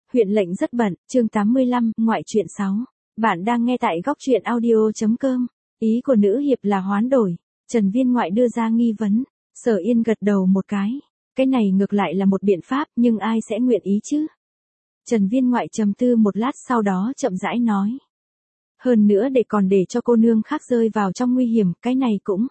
Huyện lệnh rất bận, chương 85, ngoại truyện 6. Bạn đang nghe tại góc truyện audio.com. Ý của nữ hiệp là hoán đổi. Trần Viên Ngoại đưa ra nghi vấn. Sở Yên gật đầu một cái. Cái này ngược lại là một biện pháp, nhưng ai sẽ nguyện ý chứ? Trần Viên Ngoại trầm tư một lát sau đó chậm rãi nói. Hơn nữa để cho cô nương khác rơi vào trong nguy hiểm, cái này cũng.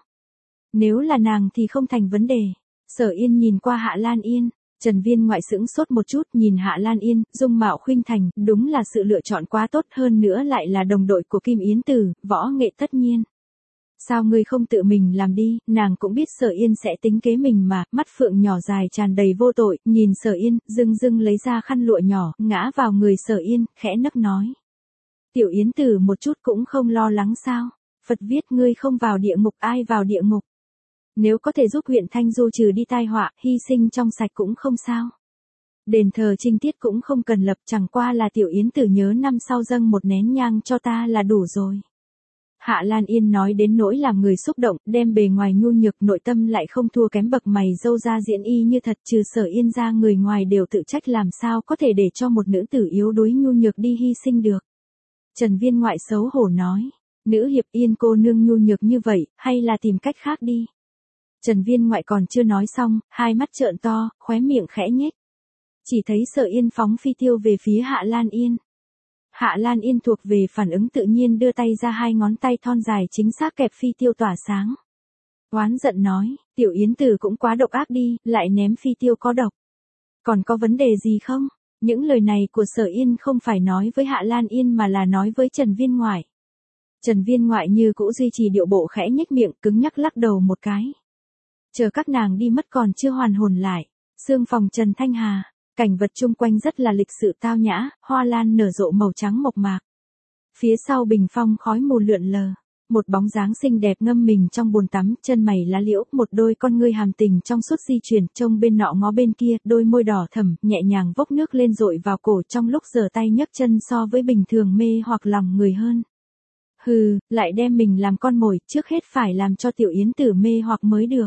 Nếu là nàng thì không thành vấn đề. Sở Yên nhìn qua Hạ Lan Yên. Trần Viên Ngoại sững sốt một chút nhìn Hạ Lan Yên, dung mạo khuynh thành, đúng là sự lựa chọn quá tốt, hơn nữa lại là đồng đội của Kim Yến Tử, võ nghệ tất nhiên. Sao ngươi không tự mình làm đi, nàng cũng biết Sở Yên sẽ tính kế mình mà, mắt phượng nhỏ dài tràn đầy vô tội, nhìn Sở Yên, dưng lấy ra khăn lụa nhỏ, ngã vào người Sở Yên, khẽ nấc nói. Tiểu Yến Tử một chút cũng không lo lắng sao, Phật viết ngươi không vào địa ngục ai vào địa ngục. Nếu có thể giúp huyện Thanh Du trừ đi tai họa, hy sinh trong sạch cũng không sao. Đền thờ trinh tiết cũng không cần lập, chẳng qua là Tiểu Yến Tử nhớ năm sau dâng một nén nhang cho ta là đủ rồi. Hạ Lan Yên nói đến nỗi làm người xúc động, đem bề ngoài nhu nhược nội tâm lại không thua kém bậc mày dâu ra diễn y như thật, trừ Sở Yên ra người ngoài đều tự trách làm sao có thể để cho một nữ tử yếu đuối nhu nhược đi hy sinh được. Trần Viên Ngoại xấu hổ nói, nữ hiệp Yên cô nương nhu nhược như vậy, hay là tìm cách khác đi. Trần Viên Ngoại còn chưa nói xong, hai mắt trợn to, khóe miệng khẽ nhếch. Chỉ thấy Sở Yên phóng phi tiêu về phía Hạ Lan Yên. Hạ Lan Yên thuộc về phản ứng tự nhiên đưa tay ra, hai ngón tay thon dài chính xác kẹp phi tiêu tỏa sáng. Oán giận nói, Tiểu Yến Tử cũng quá độc ác đi, lại ném phi tiêu có độc. Còn có vấn đề gì không? Những lời này của Sở Yên không phải nói với Hạ Lan Yên mà là nói với Trần Viên Ngoại. Trần Viên Ngoại như cũ duy trì điệu bộ khẽ nhếch miệng, cứng nhắc lắc đầu một cái. Chờ các nàng đi mất còn chưa hoàn hồn lại. Sương phòng Trần Thanh Hà, cảnh vật chung quanh rất là lịch sự tao nhã, hoa lan nở rộ màu trắng mộc mạc. Phía sau bình phong khói mù lượn lờ, một bóng dáng xinh đẹp ngâm mình trong bồn tắm, chân mày lá liễu, một đôi con ngươi hàm tình trong suốt di chuyển, trông bên nọ ngó bên kia, đôi môi đỏ thẫm, nhẹ nhàng vốc nước lên dội vào cổ trong lúc giở tay nhấc chân so với bình thường mê hoặc lòng người hơn. Hừ, lại đem mình làm con mồi, trước hết phải làm cho Tiểu Yến Tử mê hoặc mới được.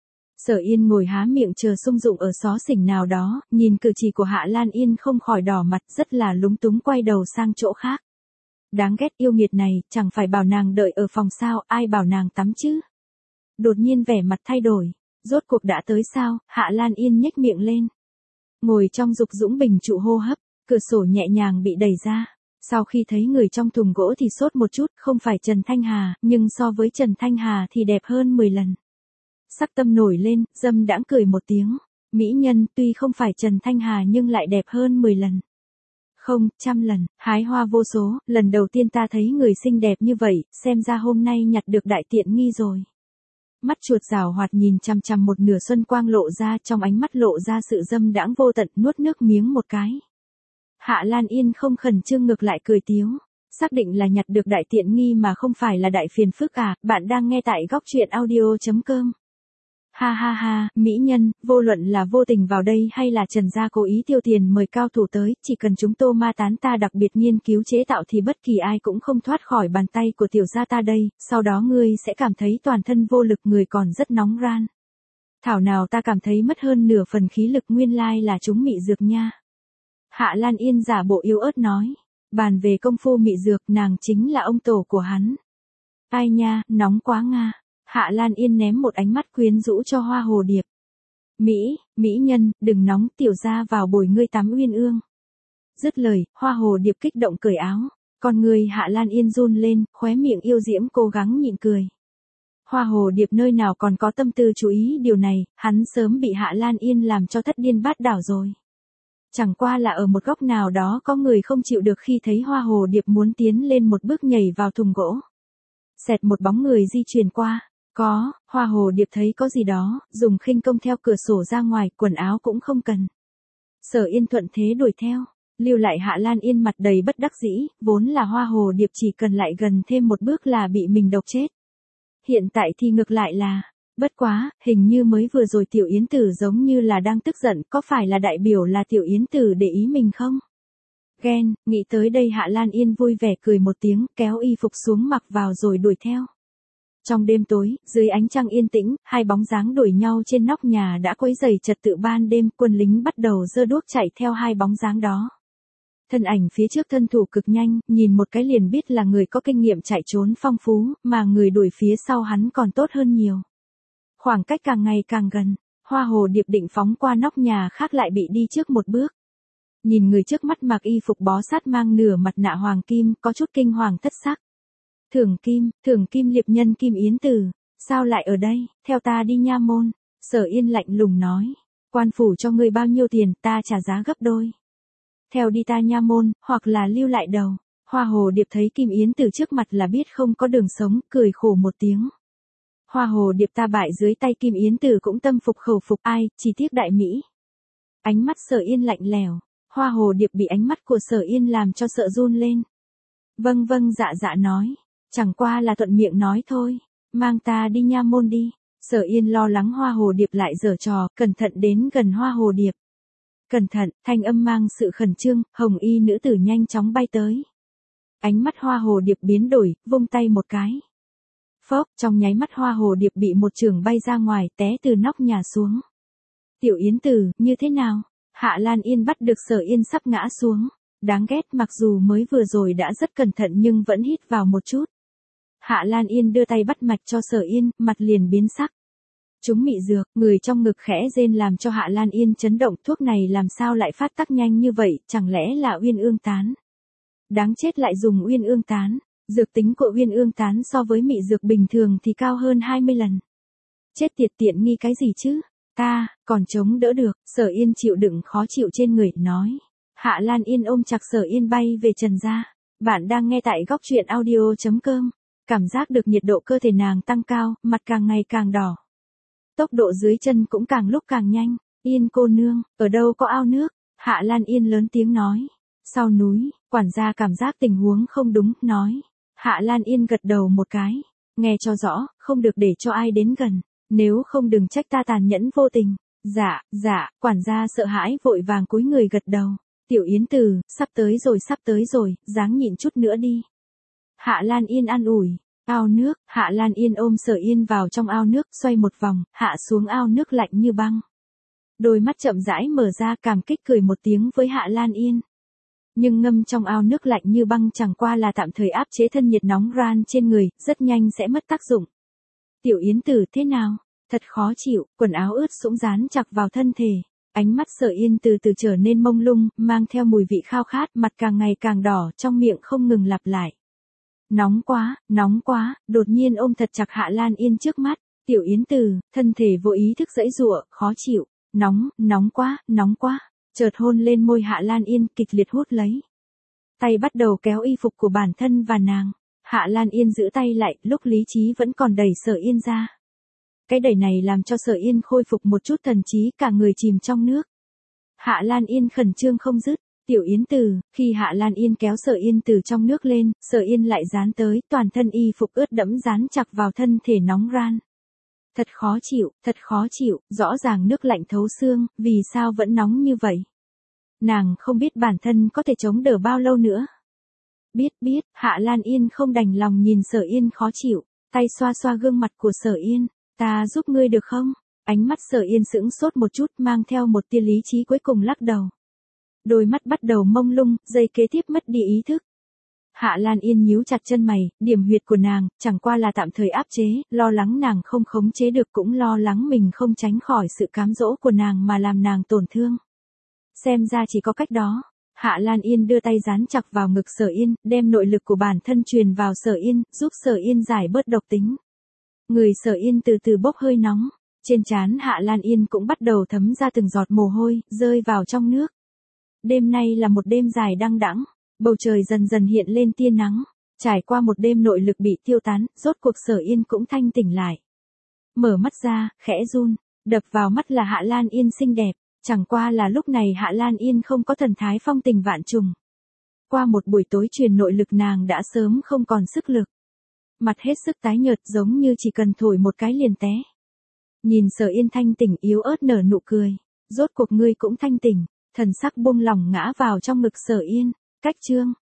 Sở Yên ngồi há miệng chờ sung dụng ở xó xỉnh nào đó, nhìn cử chỉ của Hạ Lan Yên không khỏi đỏ mặt, rất là lúng túng quay đầu sang chỗ khác. Đáng ghét yêu nghiệt này, chẳng phải bảo nàng đợi ở phòng sao, ai bảo nàng tắm chứ. Đột nhiên vẻ mặt thay đổi, rốt cuộc đã tới sao, Hạ Lan Yên nhếch miệng lên. Ngồi trong dục dũng bình trụ hô hấp, cửa sổ nhẹ nhàng bị đẩy ra. Sau khi thấy người trong thùng gỗ thì sốt một chút, không phải Trần Thanh Hà, nhưng so với Trần Thanh Hà thì đẹp hơn 10 lần. Sắc tâm nổi lên, dâm đãng cười một tiếng. Mỹ nhân tuy không phải Trần Thanh Hà nhưng lại đẹp hơn 10 lần. Không, 100 lần, hái hoa vô số, lần đầu tiên ta thấy người xinh đẹp như vậy, xem ra hôm nay nhặt được đại tiện nghi rồi. Mắt chuột rào hoạt nhìn chằm chằm một nửa xuân quang lộ ra, trong ánh mắt lộ ra sự dâm đãng vô tận, nuốt nước miếng một cái. Hạ Lan Yên không khẩn trương ngược lại cười tiếu. Xác định là nhặt được đại tiện nghi mà không phải là đại phiền phức à, bạn đang nghe tại góc truyện audio.com. Ha ha ha, mỹ nhân, vô luận là vô tình vào đây hay là Trần gia cố ý tiêu tiền mời cao thủ tới, chỉ cần chúng Tô Ma Tán ta đặc biệt nghiên cứu chế tạo thì bất kỳ ai cũng không thoát khỏi bàn tay của tiểu gia ta đây, sau đó ngươi sẽ cảm thấy toàn thân vô lực, người còn rất nóng ran. Thảo nào ta cảm thấy mất hơn nửa phần khí lực, nguyên lai là chúng mị dược nha. Hạ Lan Yên giả bộ yếu ớt nói, bàn về công phu mị dược nàng chính là ông tổ của hắn. Ai nha, nóng quá nga. Hạ Lan Yên ném một ánh mắt quyến rũ cho Hoa Hồ Điệp. Mỹ nhân, đừng nóng, tiểu gia vào bồi ngươi tắm uyên ương. Dứt lời, Hoa Hồ Điệp kích động cởi áo. Con người Hạ Lan Yên run lên, khóe miệng yêu diễm cố gắng nhịn cười. Hoa Hồ Điệp nơi nào còn có tâm tư chú ý điều này, hắn sớm bị Hạ Lan Yên làm cho thất điên bát đảo rồi. Chẳng qua là ở một góc nào đó có người không chịu được khi thấy Hoa Hồ Điệp muốn tiến lên một bước nhảy vào thùng gỗ. Xẹt một bóng người di chuyển qua. Hoa Hồ Điệp thấy có gì đó, dùng khinh công theo cửa sổ ra ngoài, quần áo cũng không cần. Sở Yên thuận thế đuổi theo, lưu lại Hạ Lan Yên mặt đầy bất đắc dĩ, vốn là Hoa Hồ Điệp chỉ cần lại gần thêm một bước là bị mình độc chết. Hiện tại thì ngược lại là, bất quá, hình như mới vừa rồi Tiểu Yến Tử giống như là đang tức giận, có phải là đại biểu là Tiểu Yến Tử để ý mình không? Ghen, nghĩ tới đây Hạ Lan Yên vui vẻ cười một tiếng, kéo y phục xuống mặc vào rồi đuổi theo. Trong đêm tối, dưới ánh trăng yên tĩnh, hai bóng dáng đuổi nhau trên nóc nhà đã quấy rầy trật tự ban đêm, quân lính bắt đầu giơ đuốc chạy theo hai bóng dáng đó. Thân ảnh phía trước thân thủ cực nhanh, nhìn một cái liền biết là người có kinh nghiệm chạy trốn phong phú, mà người đuổi phía sau hắn còn tốt hơn nhiều. Khoảng cách càng ngày càng gần, Hoa Hồ Điệp định phóng qua nóc nhà khác lại bị đi trước một bước. Nhìn người trước mắt mặc y phục bó sát mang nửa mặt nạ hoàng kim, có chút kinh hoàng thất sắc. Thưởng kim liệp nhân Kim Yến Tử, sao lại ở đây, theo ta đi nha môn. Sở Yên lạnh lùng nói, quan phủ cho ngươi bao nhiêu tiền, ta trả giá gấp đôi. Theo đi ta nha môn, hoặc là lưu lại đầu. Hoa Hồ Điệp thấy Kim Yến Tử trước mặt là biết không có đường sống, cười khổ một tiếng. Hoa Hồ Điệp ta bại dưới tay Kim Yến Tử cũng tâm phục khẩu phục, ai, chỉ tiếc đại mỹ. Ánh mắt Sở Yên lạnh lẽo, Hoa Hồ Điệp bị ánh mắt của Sở Yên làm cho sợ run lên. Vâng vâng dạ dạ nói, chẳng qua là thuận miệng nói thôi, mang ta đi nha môn đi. Sở Yên lo lắng Hoa Hồ Điệp lại giở trò, cẩn thận đến gần Hoa Hồ Điệp. Cẩn thận, thanh âm mang sự khẩn trương, hồng y nữ tử nhanh chóng bay tới. Ánh mắt Hoa Hồ Điệp biến đổi, vung tay một cái. Phốc, trong nháy mắt Hoa Hồ Điệp bị một chưởng bay ra ngoài, té từ nóc nhà xuống. Tiểu Yến Tử, như thế nào? Hạ Lan Yên bắt được Sở Yên sắp ngã xuống. Đáng ghét, mặc dù mới vừa rồi đã rất cẩn thận nhưng vẫn hít vào một chút. Hạ Lan Yên đưa tay bắt mạch cho Sở Yên, mặt liền biến sắc. Chúng mị dược, người trong ngực khẽ rên làm cho Hạ Lan Yên chấn động, thuốc này làm sao lại phát tác nhanh như vậy, chẳng lẽ là uyên ương tán. Đáng chết lại dùng uyên ương tán, dược tính của uyên ương tán so với mị dược bình thường thì cao hơn 20 lần. Chết tiệt tiện nghi cái gì chứ, ta, còn chống đỡ được, Sở Yên chịu đựng khó chịu trên người, nói. Hạ Lan Yên ôm chặt Sở Yên bay về trần gia. Bạn đang nghe tại góc truyện audio.com. Cảm giác được nhiệt độ cơ thể nàng tăng cao, mặt càng ngày càng đỏ. Tốc độ dưới chân cũng càng lúc càng nhanh. Yên cô nương, ở đâu có ao nước? Hạ Lan Yên lớn tiếng nói. Sau núi, quản gia cảm giác tình huống không đúng, nói. Hạ Lan Yên gật đầu một cái. Nghe cho rõ, không được để cho ai đến gần. Nếu không đừng trách ta tàn nhẫn vô tình. Dạ, quản gia sợ hãi vội vàng cúi người gật đầu. Tiểu Yến Tử, sắp tới rồi, ráng nhịn chút nữa đi. Hạ Lan Yên an ủi. Ao nước, Hạ Lan Yên ôm Sở Yên vào trong ao nước, xoay một vòng, hạ xuống ao nước lạnh như băng. Đôi mắt chậm rãi mở ra, cảm kích cười một tiếng với Hạ Lan Yên. Nhưng ngâm trong ao nước lạnh như băng chẳng qua là tạm thời áp chế thân nhiệt nóng ran trên người, rất nhanh sẽ mất tác dụng. Tiểu Yến Tử thế nào? Thật khó chịu, quần áo ướt sũng dán chặt vào thân thể. Ánh mắt Sở Yên từ từ trở nên mông lung, mang theo mùi vị khao khát, mặt càng ngày càng đỏ, trong miệng không ngừng lặp lại. Nóng quá, đột nhiên ôm thật chặt Hạ Lan Yên trước mắt. Tiểu Yến Tử, thân thể vô ý thức giãy giụa, khó chịu. Nóng quá. Chợt hôn lên môi Hạ Lan Yên, kịch liệt hút lấy. Tay bắt đầu kéo y phục của bản thân và nàng. Hạ Lan Yên giữ tay lại, lúc lý trí vẫn còn đẩy Sở Yên ra. Cái đẩy này làm cho Sở Yên khôi phục một chút thần trí, cả người chìm trong nước. Hạ Lan Yên khẩn trương không dứt. Tiểu Yến Tử, khi Hạ Lan Yên kéo Sở Yên từ trong nước lên, Sở Yên lại dán tới, toàn thân y phục ướt đẫm dán chặt vào thân thể nóng ran. Thật khó chịu, rõ ràng nước lạnh thấu xương, vì sao vẫn nóng như vậy? Nàng không biết bản thân có thể chống đỡ bao lâu nữa. Biết, Hạ Lan Yên không đành lòng nhìn Sở Yên khó chịu, tay xoa xoa gương mặt của Sở Yên, ta giúp ngươi được không? Ánh mắt Sở Yên sững sốt một chút, mang theo một tia lý trí, cuối cùng lắc đầu. Đôi mắt bắt đầu mông lung, giây kế tiếp mất đi ý thức. Hạ Lan Yên nhíu chặt chân mày, điểm huyệt của nàng, chẳng qua là tạm thời áp chế, lo lắng nàng không khống chế được, cũng lo lắng mình không tránh khỏi sự cám dỗ của nàng mà làm nàng tổn thương. Xem ra chỉ có cách đó. Hạ Lan Yên đưa tay dán chặt vào ngực Sở Yên, đem nội lực của bản thân truyền vào Sở Yên, giúp Sở Yên giải bớt độc tính. Người Sở Yên từ từ bốc hơi nóng, trên trán Hạ Lan Yên cũng bắt đầu thấm ra từng giọt mồ hôi, rơi vào trong nước. Đêm nay là một đêm dài đăng đẵng, bầu trời dần dần hiện lên tia nắng, trải qua một đêm nội lực bị tiêu tán, rốt cuộc Sở Yên cũng thanh tỉnh lại. Mở mắt ra, khẽ run, đập vào mắt là Hạ Lan Yên xinh đẹp, chẳng qua là lúc này Hạ Lan Yên không có thần thái phong tình vạn trùng. Qua một buổi tối truyền nội lực nàng đã sớm không còn sức lực. Mặt hết sức tái nhợt giống như chỉ cần thổi một cái liền té. Nhìn Sở Yên thanh tỉnh yếu ớt nở nụ cười, rốt cuộc ngươi cũng thanh tỉnh. Thần sắc buông lỏng ngã vào trong ngực Sở Yên. Cách chương